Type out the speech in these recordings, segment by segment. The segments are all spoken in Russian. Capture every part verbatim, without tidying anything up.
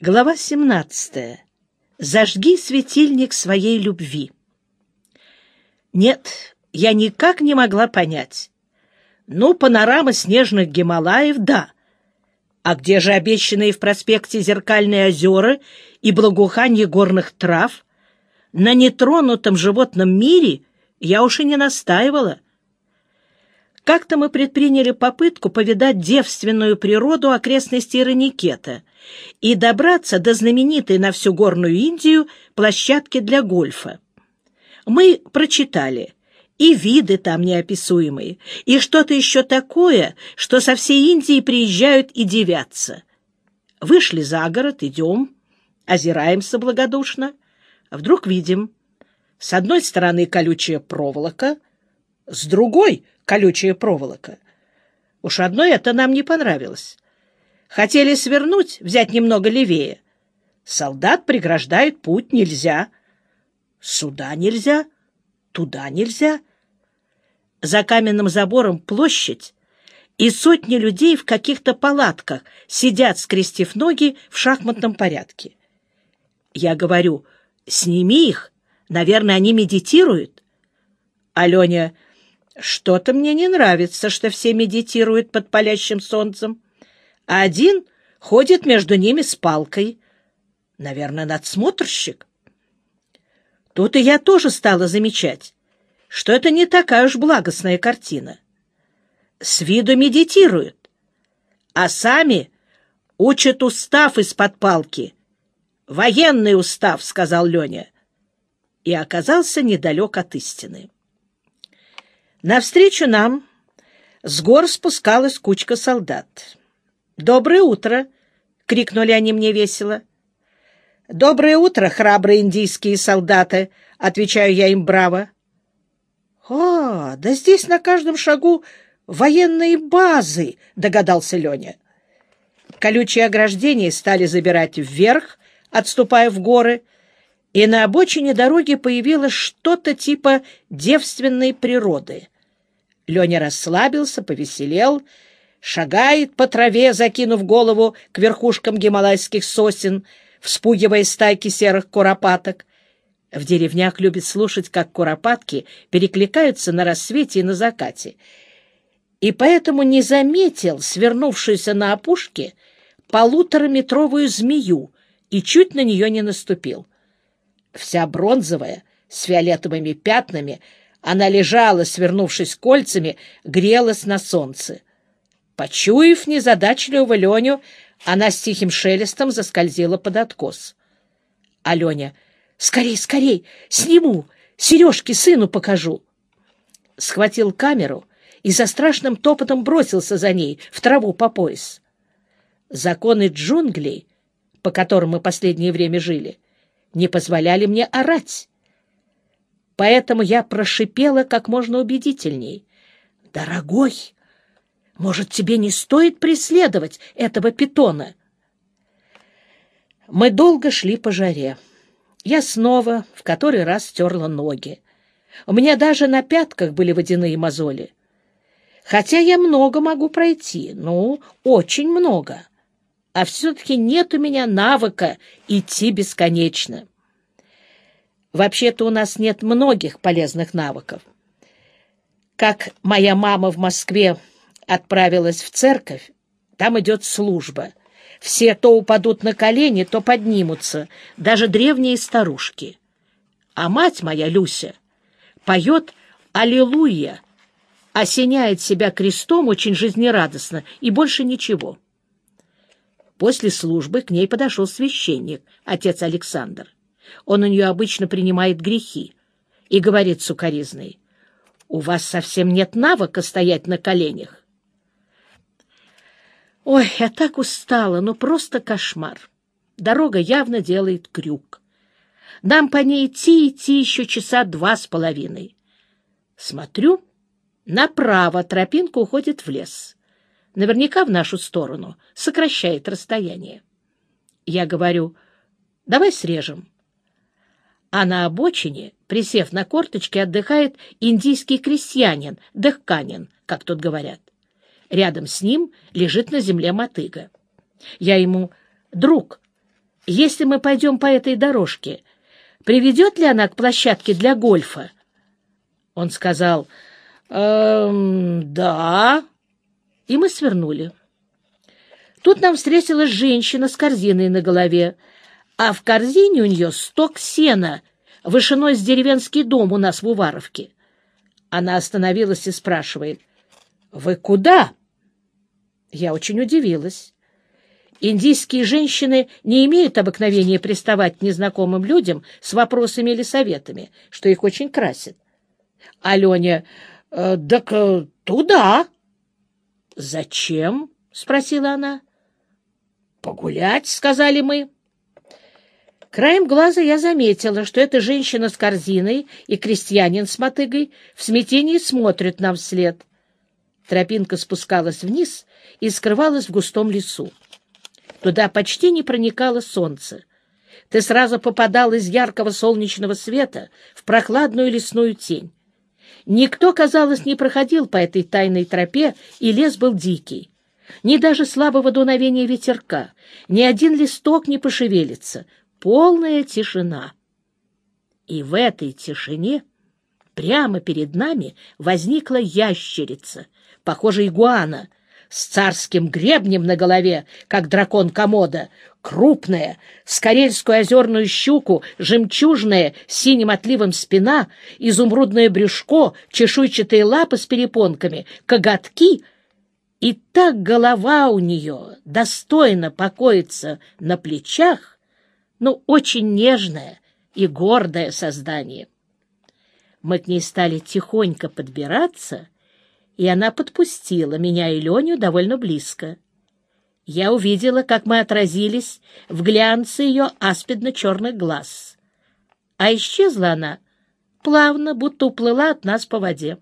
Глава семнадцатая. Зажги светильник своей любви. Нет, я никак не могла понять. Ну, панорама снежных Гималаев — да. А где же обещанные в проспекте Зеркальные озера и благоуханье горных трав? На нетронутом животном мире я уж и не настаивала. Как-то мы предприняли попытку повидать девственную природу окрестностей Раникета и добраться до знаменитой на всю горную Индию площадки для гольфа. Мы прочитали и виды там неописуемые, и что-то еще такое, что со всей Индии приезжают и дивятся. Вышли за город, идем, озираемся благодушно, а вдруг видим: с одной стороны колючая проволока, с другой — колючая проволока. Уж одной это нам не понравилось. Хотели свернуть, взять немного левее. Солдат преграждает путь, нельзя. Сюда нельзя, туда нельзя. За каменным забором площадь, и сотни людей в каких-то палатках сидят, скрестив ноги в шахматном порядке. Я говорю: сними их, наверное, они медитируют. Аленя: что-то мне не нравится, что все медитируют под палящим солнцем, а один ходит между ними с палкой. Наверное, надсмотрщик. Тут и я тоже стала замечать, что это не такая уж благостная картина. С виду медитируют, а сами учат устав из-под палки. «Военный устав», — сказал Леня, и оказался недалек от истины. Навстречу нам с гор спускалась кучка солдат. «Доброе утро!» — крикнули они мне весело. «Доброе утро, храбрые индийские солдаты!» — отвечаю я им браво. «А, да здесь на каждом шагу военные базы!» — догадался Леня. Колючие ограждения стали забирать вверх, отступая в горы, и на обочине дороги появилось что-то типа девственной природы. Леня расслабился, повеселел, шагает по траве, закинув голову к верхушкам гималайских сосен, вспугивая стайки серых куропаток. В деревнях любят слушать, как куропатки перекликаются на рассвете и на закате, и поэтому не заметил свернувшуюся на опушке полутораметровую змею и чуть на нее не наступил. Вся бронзовая, с фиолетовыми пятнами, она лежала, свернувшись кольцами, грелась на солнце. Почуяв незадачливого Леню, она с тихим шелестом заскользила под откос. А Леня: «Скорей, скорей! Сниму! Сережки сыну покажу!» Схватил камеру и со страшным топотом бросился за ней в траву по пояс. Законы джунглей, по которым мы последнее время жили, не позволяли мне орать. Поэтому я прошипела как можно убедительней: «Дорогой, может, тебе не стоит преследовать этого питона?» Мы долго шли по жаре. Я снова в который раз стерла ноги. У меня даже на пятках были водяные мозоли. Хотя я много могу пройти, ну, очень много. А все-таки нет у меня навыка идти бесконечно. Вообще-то у нас нет многих полезных навыков. Как моя мама в Москве отправилась в церковь, там идет служба. Все то упадут на колени, то поднимутся, даже древние старушки. А мать моя, Люся, поет «Аллилуйя», осеняет себя крестом очень жизнерадостно, и больше ничего. После службы к ней подошел священник, отец Александр. Он у нее обычно принимает грехи и говорит сукоризной: «У вас совсем нет навыка стоять на коленях». Ой, я так устала, ну просто кошмар. Дорога явно делает крюк. Нам по ней идти идти еще часа два с половиной. Смотрю, направо тропинка уходит в лес. Наверняка в нашу сторону, сокращает расстояние. Я говорю: «Давай срежем». А на обочине, присев на корточки, отдыхает индийский крестьянин, дехканин, как тут говорят. Рядом с ним лежит на земле мотыга. Я ему: «Друг, если мы пойдем по этой дорожке, приведет ли она к площадке для гольфа? Он сказал: «Эм, да». И мы свернули. Тут нам встретилась женщина с корзиной на голове, а в корзине у нее сток сена, вышиной с деревенский дом у нас в Уваровке. Она остановилась и спрашивает: «Вы куда?» Я очень удивилась. Индийские женщины не имеют обыкновения приставать к незнакомым людям с вопросами или советами, что их очень красит. А Леня: э, «Так э, туда». «Зачем?» — спросила она. «Погулять», — сказали мы. Краем глаза я заметила, что эта женщина с корзиной и крестьянин с мотыгой в смятении смотрят нам вслед. Тропинка спускалась вниз и скрывалась в густом лесу. Туда почти не проникало солнце. Ты сразу попадал из яркого солнечного света в прохладную лесную тень. Никто, казалось, не проходил по этой тайной тропе, и лес был дикий. Ни даже слабого дуновения ветерка, ни один листок не пошевелится. Полная тишина. И в этой тишине прямо перед нами возникла ящерица, похожая игуана, с царским гребнем на голове, как дракон Комода, крупная, с карельскую озерную щуку, жемчужная, с синим отливом спина, изумрудное брюшко, чешуйчатые лапы с перепонками, коготки, и так голова у нее достойно покоится на плечах, но очень нежное и гордое создание. Мы к ней стали тихонько подбираться, и она подпустила меня и Леню довольно близко. Я увидела, как мы отразились в глянце ее аспидно-черных глаз. А исчезла она плавно, будто уплыла от нас по воде.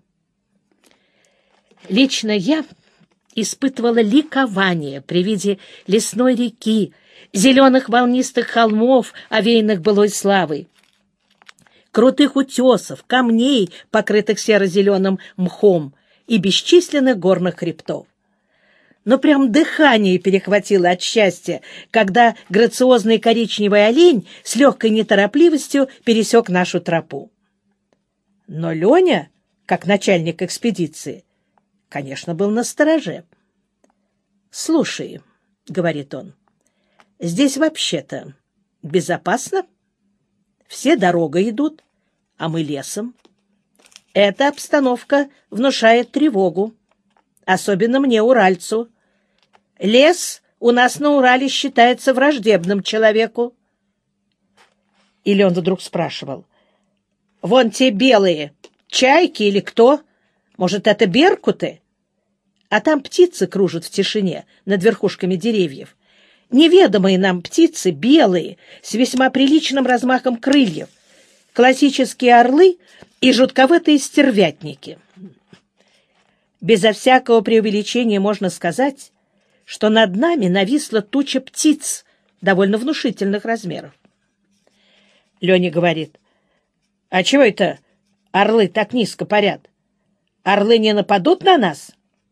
Лично я испытывала ликование при виде лесной реки, зеленых волнистых холмов, овеянных былой славой, крутых утесов, камней, покрытых серо-зеленым мхом, и бесчисленных горных хребтов. Но прям дыхание перехватило от счастья, когда грациозный коричневый олень с легкой неторопливостью пересек нашу тропу. Но Леня, как начальник экспедиции, конечно, был настороже. «Слушай», — говорит он, — «здесь вообще-то безопасно. Все дорогой идут, а мы лесом. Эта обстановка внушает тревогу, особенно мне, уральцу. Лес у нас на Урале считается враждебным человеку». Или он вдруг спрашивал: «Вон те белые, чайки или кто? Может, это беркуты?» А там птицы кружат в тишине над верхушками деревьев. Неведомые нам птицы, белые, с весьма приличным размахом крыльев, классические орлы и жутковатые стервятники. Безо всякого преувеличения можно сказать, что над нами нависла туча птиц довольно внушительных размеров. Леня говорит: «А чего это орлы так низко парят? Орлы не нападут на нас?»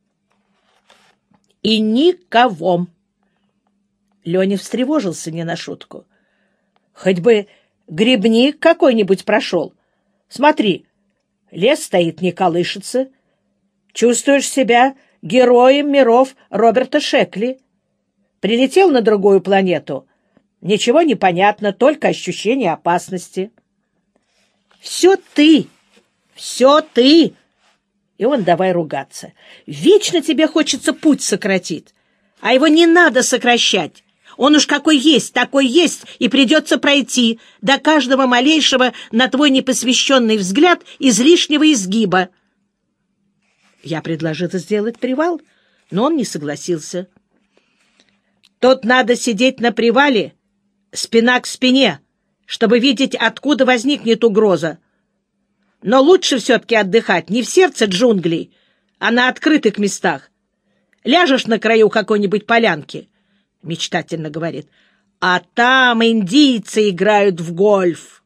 И никого. Леня встревожился не на шутку. «Хоть бы грибник какой-нибудь прошел. Смотри, лес стоит, не колышется. Чувствуешь себя героем миров Роберта Шекли. Прилетел на другую планету. Ничего не понятно, только ощущение опасности. Все ты, все ты!» И он давай ругаться. «Вечно тебе хочется путь сократить, а его не надо сокращать. Он уж какой есть, такой есть, и придется пройти до каждого малейшего, на твой непосвященный взгляд, излишнего изгиба». Я предложила сделать привал, но он не согласился. «Тут надо сидеть на привале, спина к спине, чтобы видеть, откуда возникнет угроза. Но лучше все-таки отдыхать не в сердце джунглей, а на открытых местах. Ляжешь на краю какой-нибудь полянки, — мечтательно говорит, — а там индийцы играют в гольф».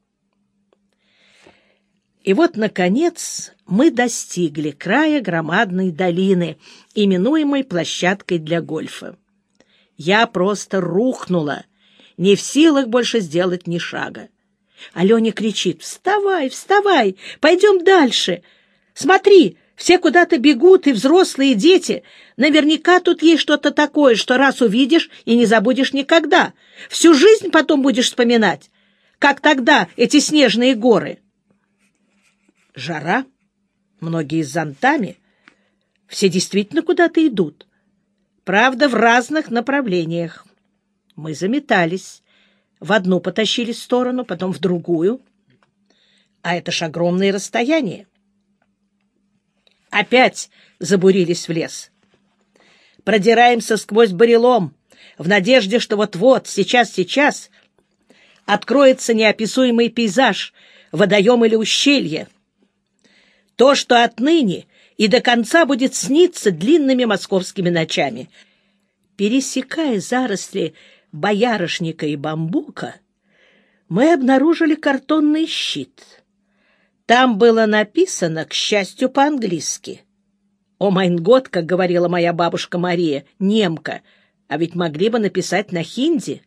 И вот, наконец, мы достигли края громадной долины, именуемой площадкой для гольфа. Я просто рухнула, не в силах больше сделать ни шага. Аленя кричит: «Вставай, вставай, пойдем дальше! Смотри, все куда-то бегут, и взрослые, и дети. Наверняка тут есть что-то такое, что раз увидишь и не забудешь никогда. Всю жизнь потом будешь вспоминать, как тогда эти снежные горы». Жара, многие с зонтами, все действительно куда-то идут. Правда, в разных направлениях. Мы заметались. В одну потащили сторону, потом в другую. А это ж огромные расстояния. Опять забурились в лес. Продираемся сквозь бурелом, в надежде, что вот-вот, сейчас-сейчас откроется неописуемый пейзаж, водоем или ущелье. То, что отныне и до конца будет сниться длинными московскими ночами. Пересекая заросли боярышника и бамбука, мы обнаружили картонный щит. Там было написано, к счастью, по-английски. «О майн год», как говорила моя бабушка Мария, немка, а ведь могли бы написать на хинди.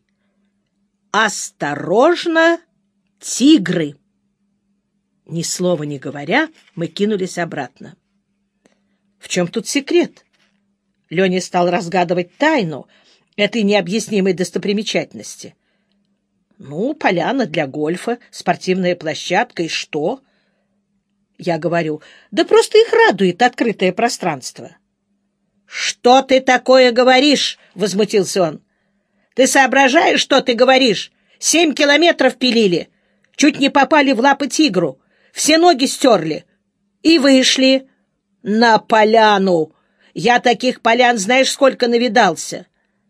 «Осторожно, тигры!» Ни слова не говоря, мы кинулись обратно. В чем тут секрет? Леня стал разгадывать тайну этой необъяснимой достопримечательности. Ну, поляна для гольфа, спортивная площадка, и что? Я говорю: да просто их радует открытое пространство. Что ты такое говоришь? Возмутился он. Ты соображаешь, что ты говоришь? Семь километров пилили, чуть не попали в лапы тигру, все ноги стерли и вышли на поляну. Я таких полян знаешь сколько навидался.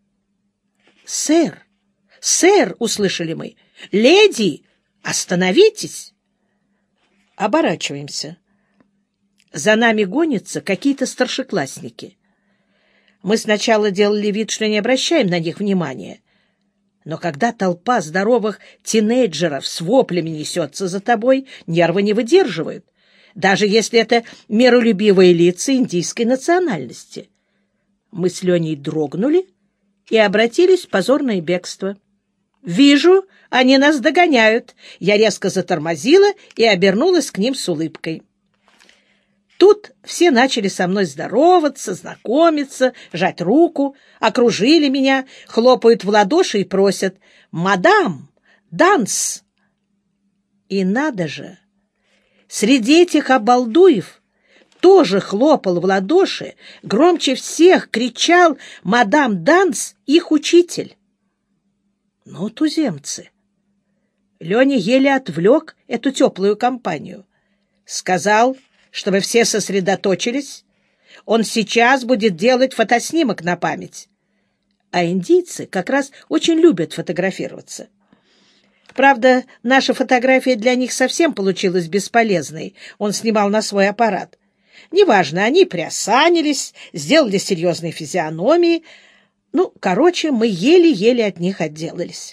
Сэр, сэр, услышали мы. Леди, остановитесь. Оборачиваемся. За нами гонятся какие-то старшеклассники. Мы сначала делали вид, что не обращаем на них внимания. Но когда толпа здоровых тинейджеров с воплями несется за тобой, нервы не выдерживают, даже если это миролюбивые лица индийской национальности. Мы с Леней дрогнули и обратились в позорное бегство. «Вижу, они нас догоняют». Я резко затормозила и обернулась к ним с улыбкой. Тут все начали со мной здороваться, знакомиться, жать руку, окружили меня, хлопают в ладоши и просят: «Мадам, данс!» И надо же, среди этих обалдуев тоже хлопал в ладоши, громче всех кричал «Мадам, данс!» их учитель. Ну, туземцы. Леня еле отвлек эту теплую компанию. Сказал, чтобы все сосредоточились. Он сейчас будет делать фотоснимок на память. А индийцы как раз очень любят фотографироваться. Правда, наша фотография для них совсем получилась бесполезной. Он снимал на свой аппарат. Неважно, они приосанились, сделали серьезные физиономии. Ну, короче, мы еле-еле от них отделались.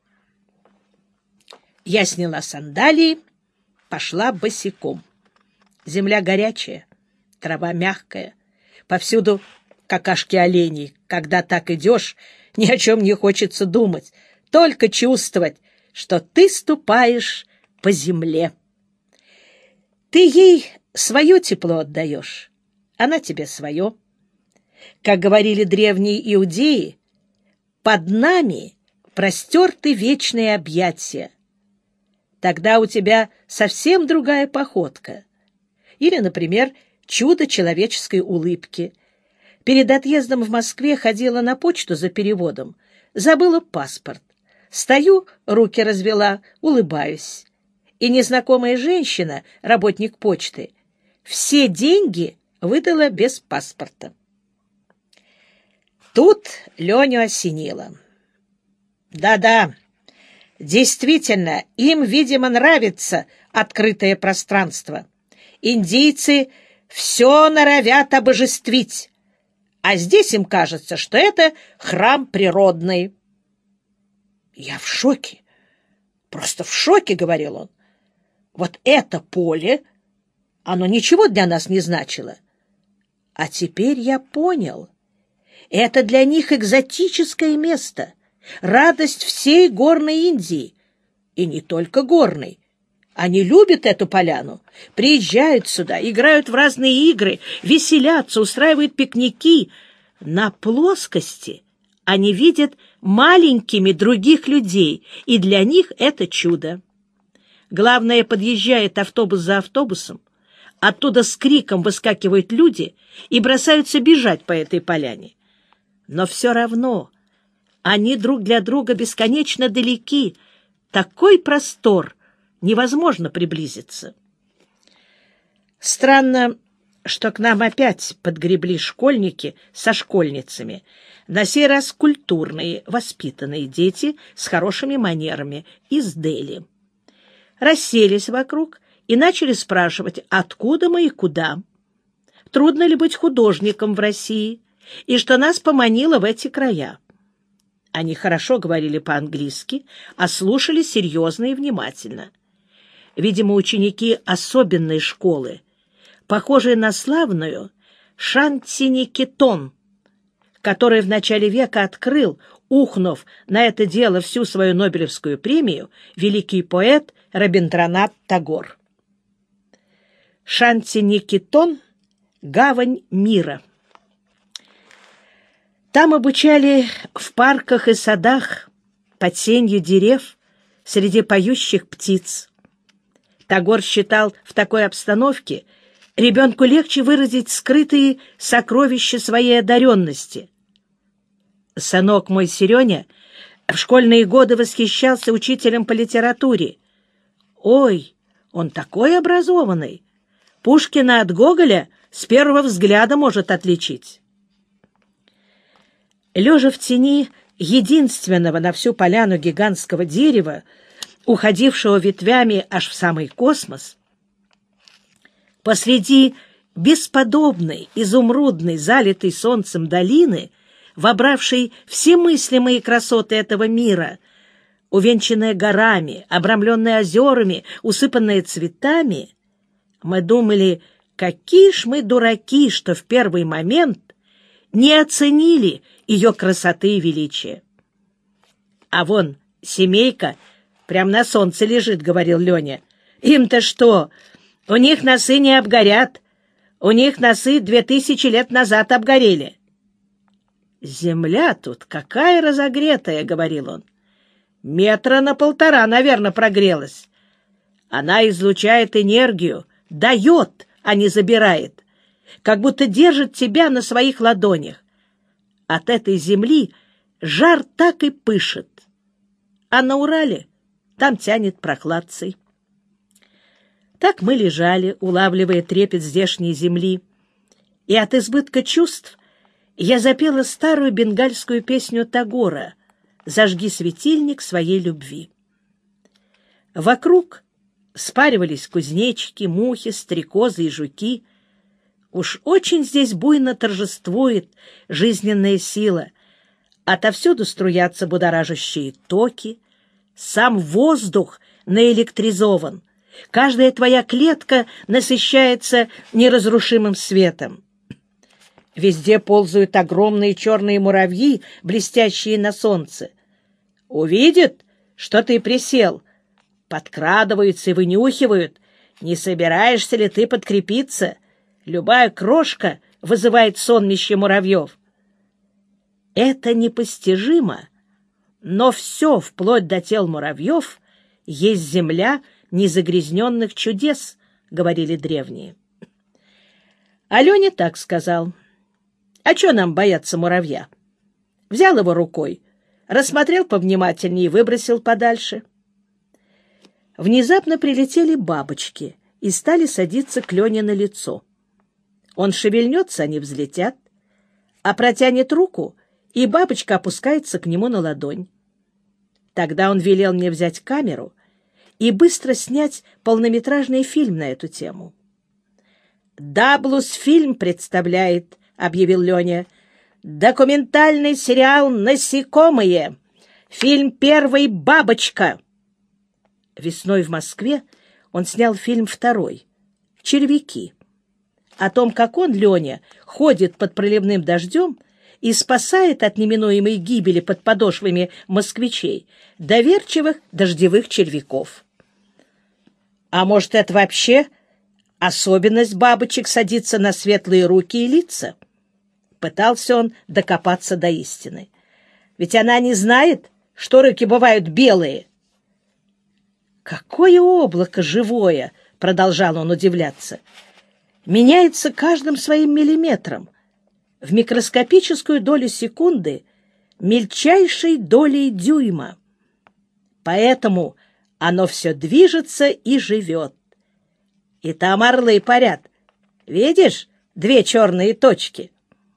Я сняла сандалии, пошла босиком. Земля горячая, трава мягкая, повсюду какашки оленей. Когда так идешь, ни о чем не хочется думать, только чувствовать, что ты ступаешь по земле. Ты ей свое тепло отдаешь, она тебе свое. Как говорили древние иудеи, под нами простерты вечные объятия. Тогда у тебя совсем другая походка. Или, например, чудо человеческой улыбки. Перед отъездом в Москве ходила на почту за переводом, забыла паспорт. Стою, руки развела, улыбаюсь. И незнакомая женщина, работник почты, все деньги выдала без паспорта. Тут Леню осенило. Да-да, действительно, им, видимо, нравится открытое пространство. Индийцы все норовят обожествить, а здесь им кажется, что это храм природный. Я в шоке, просто в шоке, — говорил он. Вот это поле, оно ничего для нас не значило. А теперь я понял, это для них экзотическое место, радость всей горной Индии. И не только горной. Они любят эту поляну, приезжают сюда, играют в разные игры, веселятся, устраивают пикники. На плоскости они видят маленькими других людей, и для них это чудо. Главное, подъезжает автобус за автобусом, оттуда с криком выскакивают люди и бросаются бежать по этой поляне. Но все равно они друг для друга бесконечно далеки. Такой простор, невозможно приблизиться. Странно, что к нам опять подгребли школьники со школьницами, на сей раз культурные, воспитанные дети с хорошими манерами из Дели. Расселись вокруг и начали спрашивать, откуда мы и куда, трудно ли быть художником в России, и что нас поманило в эти края. Они хорошо говорили по-английски, а слушали серьезно и внимательно. Видимо, ученики особенной школы, похожей на славную Шантиникетон, который в начале века открыл, ухнув на это дело всю свою Нобелевскую премию, великий поэт Рабиндранат Тагор. Шантиникетон — гавань мира. Там обучали в парках и садах, под сенью дерев, среди поющих птиц. Тагор считал, в такой обстановке ребенку легче выразить скрытые сокровища своей одаренности. Сынок мой Сереня в школьные годы восхищался учителем по литературе. Ой, он такой образованный! Пушкина от Гоголя с первого взгляда может отличить. Лежа в тени единственного на всю поляну гигантского дерева, уходившего ветвями аж в самый космос, посреди бесподобной, изумрудной, залитой солнцем долины, вобравшей все мыслимые красоты этого мира, увенчанная горами, обрамленная озерами, усыпанная цветами, мы думали, какие ж мы дураки, что в первый момент не оценили ее красоты и величия. А вон семейка прям на солнце лежит, — говорил Леня. Им-то что? У них носы не обгорят. У них носы две тысячи лет назад обгорели. Земля тут какая разогретая, — говорил он. Метра на полтора, наверное, прогрелась. Она излучает энергию, дает, а не забирает, как будто держит тебя на своих ладонях. От этой земли жар так и пышет. А на Урале там тянет прохладцей. Так мы лежали, улавливая трепет здешней земли, и от избытка чувств я запела старую бенгальскую песню Тагора «Зажги светильник своей любви». Вокруг спаривались кузнечики, мухи, стрекозы и жуки. Уж очень здесь буйно торжествует жизненная сила. Отовсюду струятся будоражащие токи, сам воздух наэлектризован, каждая твоя клетка насыщается неразрушимым светом. Везде ползают огромные черные муравьи, блестящие на солнце. Увидят, что ты присел, подкрадываются и вынюхивают, не собираешься ли ты подкрепиться. Любая крошка вызывает сонмище муравьев. Это непостижимо, но все, вплоть до тел муравьев, есть земля незагрязненных чудес, — говорили древние. Аленя так сказал. А что нам бояться муравья? Взял его рукой, рассмотрел повнимательнее и выбросил подальше. Внезапно прилетели бабочки и стали садиться к Лене на лицо. Он шевельнется, они взлетят, а протянет руку, и бабочка опускается к нему на ладонь. Тогда он велел мне взять камеру и быстро снять полнометражный фильм на эту тему. «Даблус фильм представляет», — объявил Леня, — «документальный сериал «Насекомые». Фильм «Первый бабочка». Весной в Москве он снял фильм второй «Червяки». О том, как он, Леня, ходит под проливным дождем и спасает от неминуемой гибели под подошвами москвичей доверчивых дождевых червяков. А может, это вообще особенность бабочек садиться на светлые руки и лица? Пытался он докопаться до истины. Ведь она не знает, что руки бывают белые. «Какое облако живое!» — продолжал он удивляться. «Меняется каждым своим миллиметром. В микроскопическую долю секунды мельчайшей долей дюйма. Поэтому оно все движется и живет. И там орлы парят. Видишь, две черные точки?»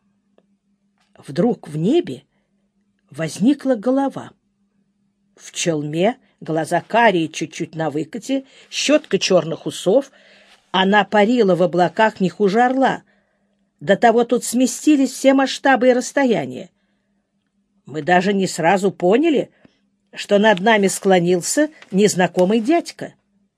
Вдруг в небе возникла голова. В челме глаза карие, чуть-чуть на выкате, щетка черных усов. Она парила в облаках не хуже орла. До того тут сместились все масштабы и расстояния. Мы даже не сразу поняли, что над нами склонился незнакомый дядька.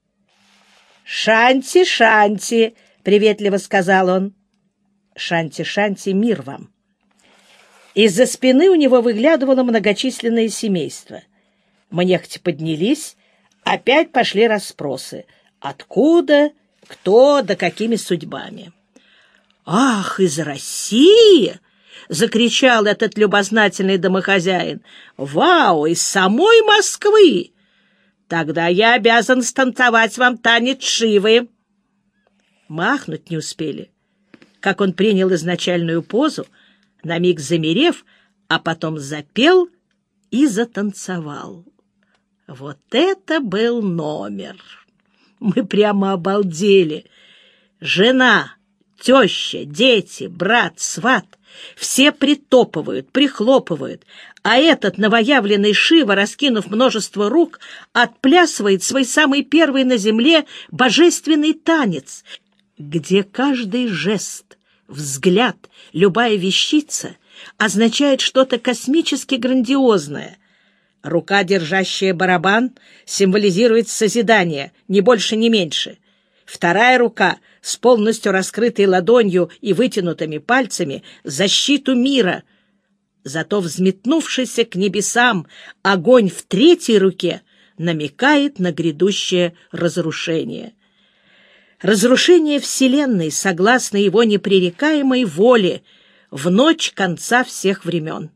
«Шанти, Шанти!» — приветливо сказал он. «Шанти, Шанти, мир вам!» Из-за спины у него выглядывало многочисленное семейство. Мы нехотя поднялись, опять пошли расспросы. Откуда, кто, да какими судьбами. «Ах, из России!» — закричал этот любознательный домохозяин. «Вау, из самой Москвы! Тогда я обязан станцевать вам танец Шивы». Махнуть не успели, как он принял изначальную позу, на миг замерев, а потом запел и затанцевал. Вот это был номер! Мы прямо обалдели. Жена, теща, дети, брат, сват — все притопывают, прихлопывают, а этот новоявленный Шива, раскинув множество рук, отплясывает свой самый первый на земле божественный танец, где каждый жест, взгляд, любая вещица означает что-то космически грандиозное. Рука, держащая барабан, символизирует созидание, ни больше, ни меньше. Вторая рука с полностью раскрытой ладонью и вытянутыми пальцами — защиту мира. Зато взметнувшийся к небесам огонь в третьей руке намекает на грядущее разрушение. Разрушение Вселенной согласно его непререкаемой воле в ночь конца всех времен.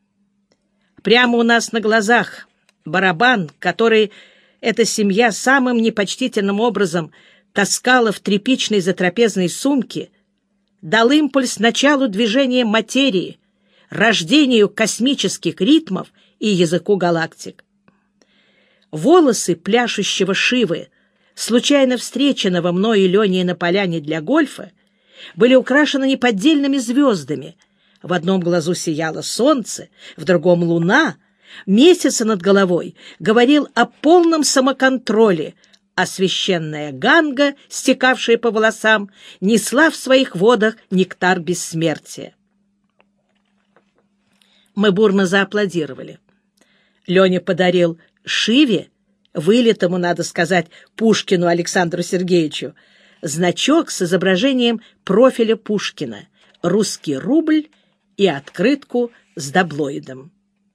Прямо у нас на глазах барабан, который эта семья самым непочтительным образом таскала в тряпичной затрапезной сумке, дал импульс началу движения материи, рождению космических ритмов и языку галактик. Волосы пляшущего Шивы, случайно встреченного мною Леней на поляне для гольфа, были украшены неподдельными звездами. В одном глазу сияло солнце, в другом — луна. Месяц над головой говорил о полном самоконтроле, а священная Ганга, стекавшая по волосам, несла в своих водах нектар бессмертия. Мы бурно зааплодировали. Леня подарил Шиве, вылитому, надо сказать, Пушкину Александру Сергеевичу, значок с изображением профиля Пушкина, русский рубль и открытку с даблоидом.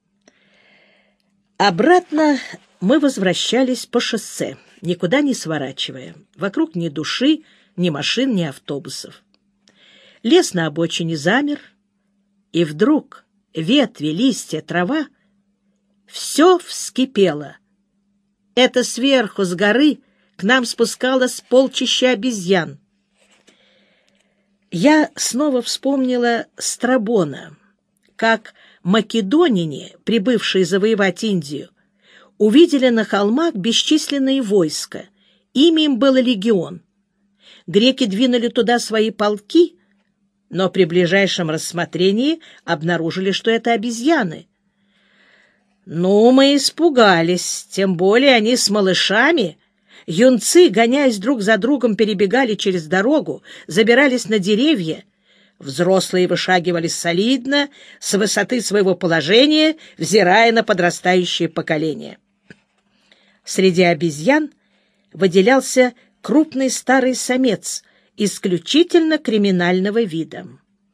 Обратно мы возвращались по шоссе, никуда не сворачивая. Вокруг ни души, ни машин, ни автобусов. Лес на обочине замер, и вдруг ветви, листья, трава — все вскипело. Это сверху, с горы, к нам спускалось полчища обезьян. Я снова вспомнила Страбона, как македонине, прибывшие завоевать Индию, увидели на холмах бесчисленные войска. Ими им было легион. Греки двинули туда свои полки, но при ближайшем рассмотрении обнаружили, что это обезьяны. Ну, мы испугались, тем более они с малышами. Юнцы, гоняясь друг за другом, перебегали через дорогу, забирались на деревья. Взрослые вышагивали солидно, с высоты своего положения, взирая на подрастающее поколение. Среди обезьян выделялся крупный старый самец исключительно криминального вида.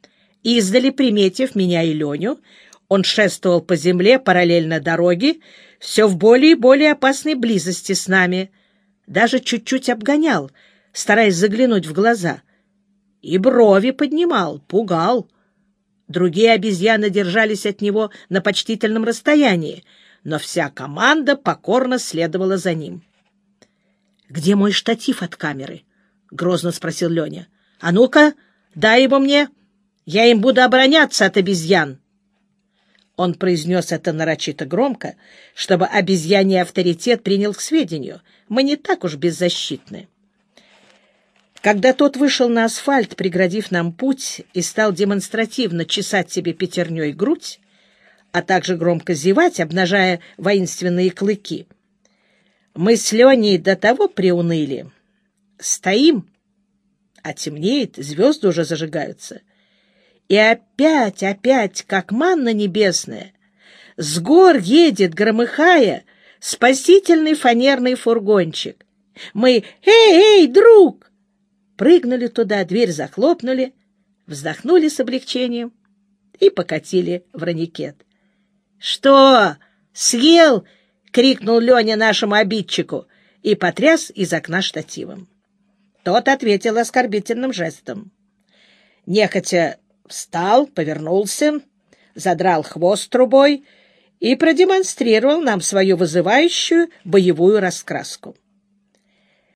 Издали, приметив меня и Леню, он шествовал по земле параллельно дороге, все в более и более опасной близости с нами, даже чуть-чуть обгонял, стараясь заглянуть в глаза. И брови поднимал, пугал. Другие обезьяны держались от него на почтительном расстоянии, но вся команда покорно следовала за ним. — Где мой штатив от камеры? — грозно спросил Леня. — А ну-ка, дай его мне, я им буду обороняться от обезьян. Он произнес это нарочито громко, чтобы обезьяний авторитет принял к сведению. Мы не так уж беззащитны. Когда тот вышел на асфальт, преградив нам путь, и стал демонстративно чесать себе пятерней грудь, а также громко зевать, обнажая воинственные клыки, мы с Леней до того приуныли. Стоим, а темнеет, звезды уже зажигаются. И опять, опять, как манна небесная, с гор едет, громыхая, спасительный фанерный фургончик. Мы «Эй, эй, друг!» прыгнули туда, дверь захлопнули, вздохнули с облегчением и покатили в раникет. «Что, съел?» — крикнул Леня нашему обидчику и потряс из окна штативом. Тот ответил оскорбительным жестом. Нехотя встал, повернулся, задрал хвост трубой и продемонстрировал нам свою вызывающую боевую раскраску.